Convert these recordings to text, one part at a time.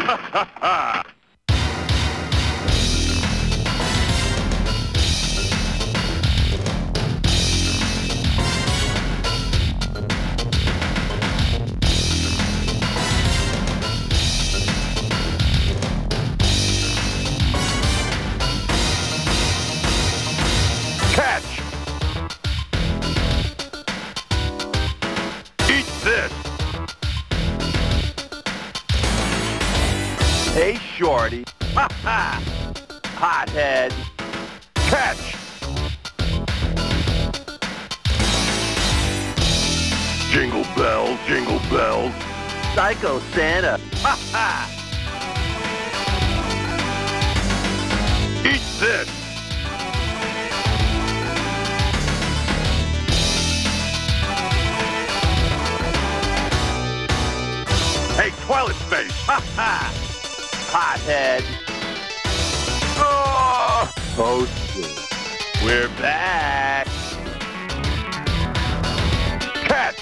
Catch! Eat this! Hey, shorty. Ha ha! Hothead. Catch! Jingle bells, jingle bells. Psycho Santa. Ha ha! Eat this! Hey, toilet face! Ha ha! Hothead! Oh! Toasted. We're back! Catch!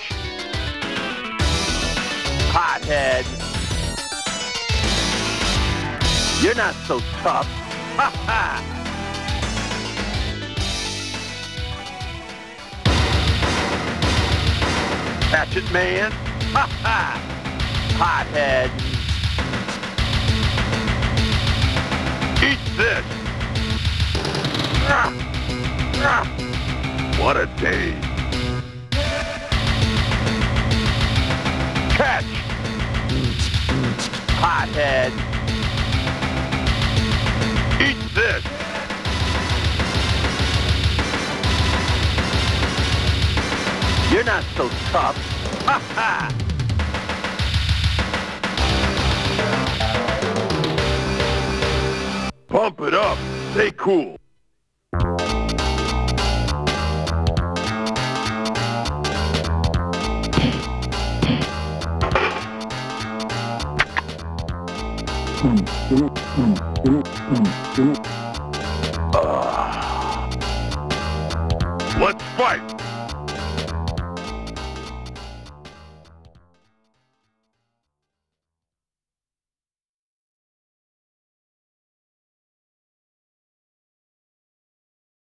Hothead! You're not so tough! Ha ha! Hatchet Man! Ha ha! Hothead! Eat this! What a day! Catch! Hothead! Eat this! You're not so tough! Ha ha! Pump it up. Stay cool. Let's fight.